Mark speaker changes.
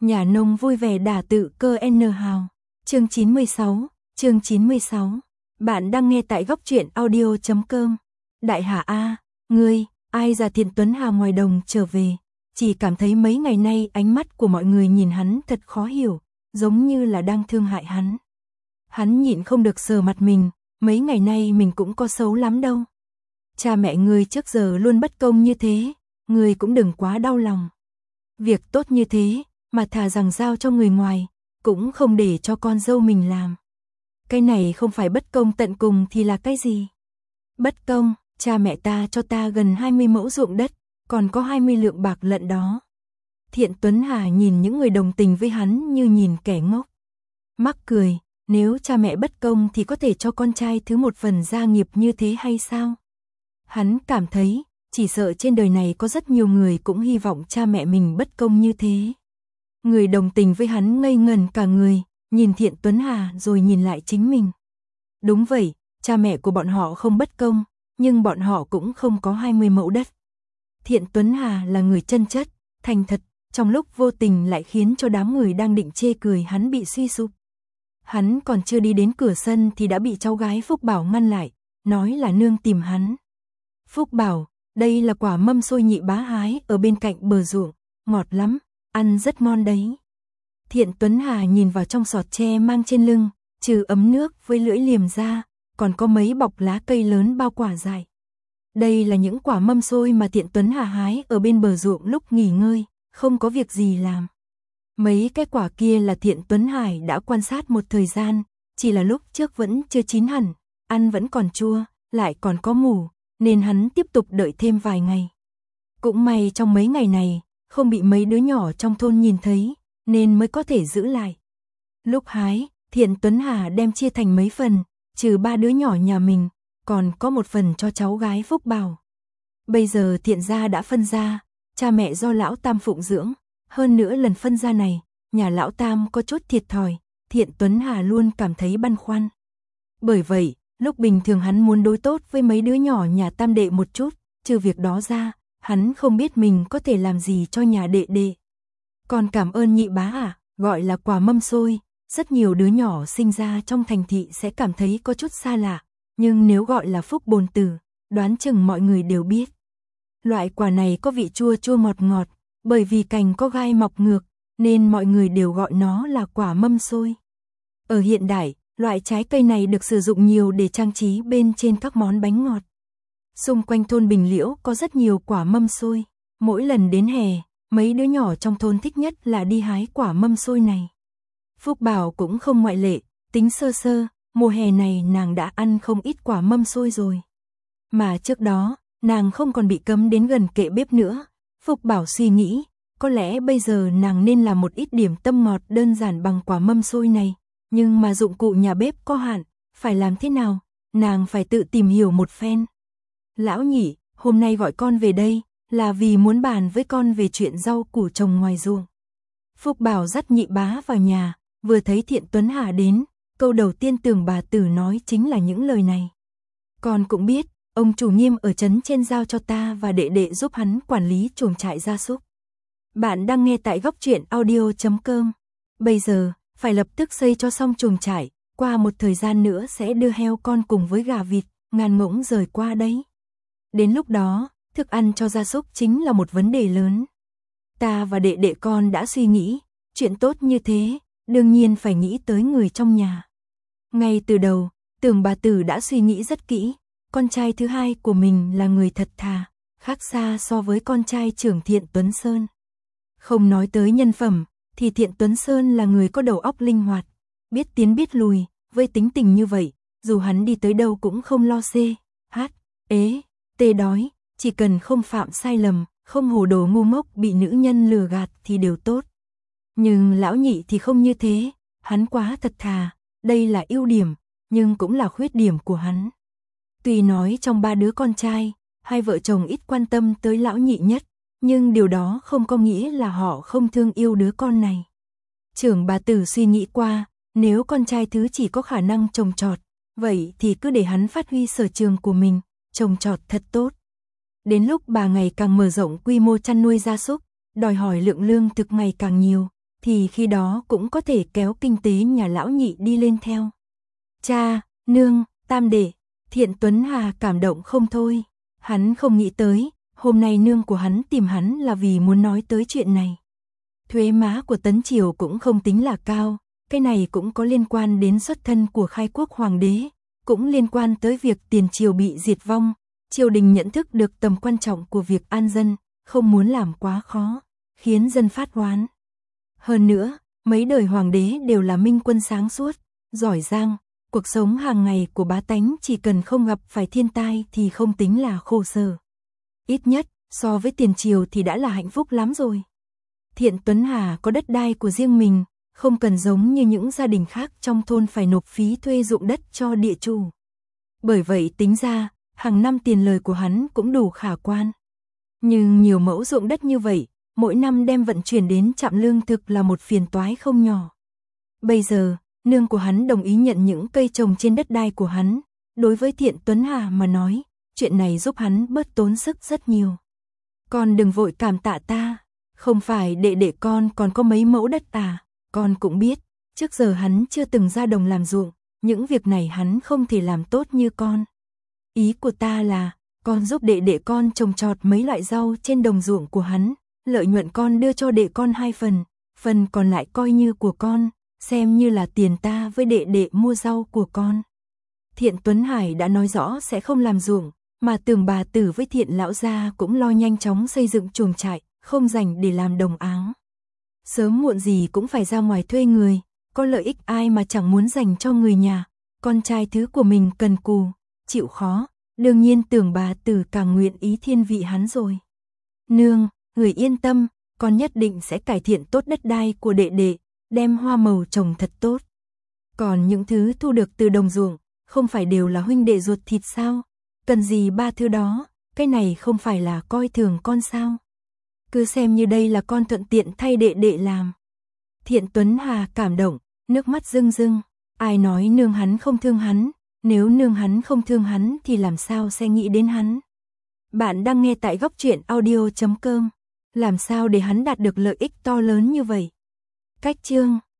Speaker 1: Nhà nông vui vẻ đả tự cơ N hào. Chương 96. Bạn đang nghe tại góc truyện audio.com. Đại Hà A, ngươi, ai ra Thiện Tuấn Hà ngoài đồng trở về, chỉ cảm thấy mấy ngày nay ánh mắt của mọi người nhìn hắn thật khó hiểu, giống như là đang thương hại hắn. Hắn nhịn không được sờ mặt mình, mấy ngày nay mình cũng có xấu lắm đâu. Cha mẹ ngươi trước giờ luôn bất công như thế, ngươi cũng đừng quá đau lòng. Việc tốt như thế, mà thà rằng giao cho người ngoài, cũng không để cho con dâu mình làm. Cái này không phải bất công tận cùng thì là cái gì? Bất công, cha mẹ ta cho ta gần 20 mẫu ruộng đất, còn có 20 lượng bạc lận đó. Thiện Tuấn Hà nhìn những người đồng tình với hắn như nhìn kẻ ngốc. Mắc cười, nếu cha mẹ bất công thì có thể cho con trai thứ một phần gia nghiệp như thế hay sao? Hắn cảm thấy, chỉ sợ trên đời này có rất nhiều người cũng hy vọng cha mẹ mình bất công như thế. Người đồng tình với hắn ngây ngần cả người, nhìn Thiện Tuấn Hà rồi nhìn lại chính mình. Đúng vậy, cha mẹ của bọn họ không bất công, nhưng bọn họ cũng không có 20 mẫu đất. Thiện Tuấn Hà là người chân chất, thành thật, trong lúc vô tình lại khiến cho đám người đang định chê cười hắn bị suy sụp. Hắn còn chưa đi đến cửa sân thì đã bị cháu gái Phúc Bảo ngăn lại, nói là nương tìm hắn. Phúc Bảo, đây là quả mâm xôi nhị bá hái ở bên cạnh bờ ruộng, ngọt lắm, ăn rất ngon đấy. Thiện Tuấn Hà nhìn vào trong sọt tre mang trên lưng, trừ ấm nước với lưỡi liềm ra, còn có mấy bọc lá cây lớn bao quả dại. Đây là những quả mâm xôi mà Thiện Tuấn Hà hái ở bên bờ ruộng lúc nghỉ ngơi, không có việc gì làm. Mấy cái quả kia là Thiện Tuấn Hải đã quan sát một thời gian, chỉ là lúc trước vẫn chưa chín hẳn, ăn vẫn còn chua, lại còn có mủ, nên hắn tiếp tục đợi thêm vài ngày. Cũng may trong mấy ngày này, không bị mấy đứa nhỏ trong thôn nhìn thấy, nên mới có thể giữ lại. Lúc hái, Thiện Tuấn Hà đem chia thành mấy phần, trừ 3 đứa nhỏ nhà mình, còn có một phần cho cháu gái Phúc Bảo. Bây giờ Thiện gia đã phân gia, cha mẹ do lão Tam phụng dưỡng, hơn nữa lần phân gia này, nhà lão Tam có chút thiệt thòi, Thiện Tuấn Hà luôn cảm thấy băn khoăn. Bởi vậy, lúc bình thường hắn muốn đối tốt với mấy đứa nhỏ nhà Tam đệ một chút, trừ việc đó ra, hắn không biết mình có thể làm gì cho nhà đệ đệ. Còn cảm ơn nhị bá à, gọi là quả mâm xôi, rất nhiều đứa nhỏ sinh ra trong thành thị sẽ cảm thấy có chút xa lạ, nhưng nếu gọi là Phúc Bồn Tử, đoán chừng mọi người đều biết. Loại quả này có vị chua chua ngọt ngọt, bởi vì cành có gai mọc ngược, nên mọi người đều gọi nó là quả mâm xôi. Ở hiện đại, loại trái cây này được sử dụng nhiều để trang trí bên trên các món bánh ngọt. Xung quanh thôn Bình Liễu có rất nhiều quả mâm xôi, mỗi lần đến hè, mấy đứa nhỏ trong thôn thích nhất là đi hái quả mâm xôi này. Phúc Bảo cũng không ngoại lệ, tính sơ sơ, mùa hè này nàng đã ăn không ít quả mâm xôi rồi. Mà trước đó, nàng không còn bị cấm đến gần kệ bếp nữa. Phúc Bảo suy nghĩ, có lẽ bây giờ nàng nên làm một ít điểm tâm ngọt đơn giản bằng quả mâm xôi này, nhưng mà dụng cụ nhà bếp có hạn, phải làm thế nào, nàng phải tự tìm hiểu một phen. Lão nhị, hôm nay gọi con về đây, là vì muốn bàn với con về chuyện rau củ trồng ngoài ruộng. Phúc Bảo dắt nhị bá vào nhà, vừa thấy Thiện Tuấn Hà đến, câu đầu tiên Tưởng bà tử nói chính là những lời này. Con cũng biết, ông chủ Nghiêm ở trấn trên giao cho ta và đệ đệ giúp hắn quản lý chuồng trại gia súc. Bạn đang nghe tại góc truyện audio.com. Bây giờ, phải lập tức xây cho xong chuồng trại, qua một thời gian nữa sẽ đưa heo con cùng với gà vịt, ngàn ngỗng rời qua đấy. Đến lúc đó, thức ăn cho gia súc chính là một vấn đề lớn. Ta và đệ đệ con đã suy nghĩ, chuyện tốt như thế, đương nhiên phải nghĩ tới người trong nhà. Ngay từ đầu, Tưởng bà tử đã suy nghĩ rất kỹ, con trai thứ hai của mình là người thật thà, khác xa so với con trai trưởng Thiện Tuấn Sơn. Không nói tới nhân phẩm, thì Thiện Tuấn Sơn là người có đầu óc linh hoạt, biết tiến biết lùi, với tính tình như vậy, dù hắn đi tới đâu cũng không lo xê, hát, ế, tê đói, chỉ cần không phạm sai lầm, không hồ đồ ngu ngốc bị nữ nhân lừa gạt thì đều tốt. Nhưng lão nhị thì không như thế, hắn quá thật thà, đây là ưu điểm, nhưng cũng là khuyết điểm của hắn. Tuy nói trong 3 đứa con trai, 2 vợ chồng ít quan tâm tới lão nhị nhất, nhưng điều đó không có nghĩa là họ không thương yêu đứa con này. Trưởng bà tử suy nghĩ qua, nếu con trai thứ chỉ có khả năng trồng trọt, vậy thì cứ để hắn phát huy sở trường của mình, trồng trọt thật tốt. Đến lúc bà ngày càng mở rộng quy mô chăn nuôi gia súc, đòi hỏi lượng lương thực ngày càng nhiều, thì khi đó cũng có thể kéo kinh tế nhà lão Nhị đi lên theo. Cha, nương, tam đệ, Thiện Tuấn Hà cảm động không thôi. Hắn không nghĩ tới, hôm nay nương của hắn tìm hắn là vì muốn nói tới chuyện này. Thuế má của Tấn Triều cũng không tính là cao, cái này cũng có liên quan đến xuất thân của khai quốc hoàng đế, cũng liên quan tới việc tiền triều bị diệt vong. Triều đình nhận thức được tầm quan trọng của việc an dân, không muốn làm quá khó, khiến dân phát oán. Hơn nữa, mấy đời hoàng đế đều là minh quân sáng suốt, giỏi giang, cuộc sống hàng ngày của bá tánh chỉ cần không gặp phải thiên tai thì không tính là khổ sở. Ít nhất, so với tiền triều thì đã là hạnh phúc lắm rồi. Thiện Tuấn Hà có đất đai của riêng mình, không cần giống như những gia đình khác trong thôn phải nộp phí thuê ruộng đất cho địa chủ. Bởi vậy tính ra, hàng năm tiền lời của hắn cũng đủ khả quan. Nhưng nhiều mẫu ruộng đất như vậy, mỗi năm đem vận chuyển đến trạm lương thực là một phiền toái không nhỏ. Bây giờ, nương của hắn đồng ý nhận những cây trồng trên đất đai của hắn. Đối với Thiện Tuấn Hà mà nói, chuyện này giúp hắn bớt tốn sức rất nhiều. Con đừng vội cảm tạ ta, không phải đệ đệ con còn có mấy mẫu đất à, con cũng biết, trước giờ hắn chưa từng ra đồng làm ruộng, những việc này hắn không thể làm tốt như con. Ý của ta là, con giúp đệ đệ con trồng trọt mấy loại rau trên đồng ruộng của hắn, lợi nhuận con đưa cho đệ con 2 phần, phần còn lại coi như của con, xem như là tiền ta với đệ đệ mua rau của con. Thiện Tuấn Hải đã nói rõ sẽ không làm ruộng, mà Tường bà tử với Thiện lão gia cũng lo nhanh chóng xây dựng chuồng trại, không dành để làm đồng áng. Sớm muộn gì cũng phải ra ngoài thuê người, có lợi ích ai mà chẳng muốn dành cho người nhà, con trai thứ của mình cần cù, chịu khó, đương nhiên Tường bà tử càng nguyện ý thiên vị hắn rồi. Nương, người yên tâm, con nhất định sẽ cải thiện tốt đất đai của đệ đệ, đem hoa màu trồng thật tốt. Còn những thứ thu được từ đồng ruộng, không phải đều là huynh đệ ruột thịt sao? Cần gì ba thứ đó, cái này không phải là coi thường con sao? Cứ xem như đây là con thuận tiện thay đệ đệ làm. Thiện Tuấn Hà cảm động, nước mắt rưng rưng. Ai nói nương hắn không thương hắn, nếu nương hắn không thương hắn thì làm sao sẽ nghĩ đến hắn. Bạn đang nghe tại Góc Truyện Audio.com. Làm sao để hắn đạt được lợi ích to lớn như vậy? Cách chương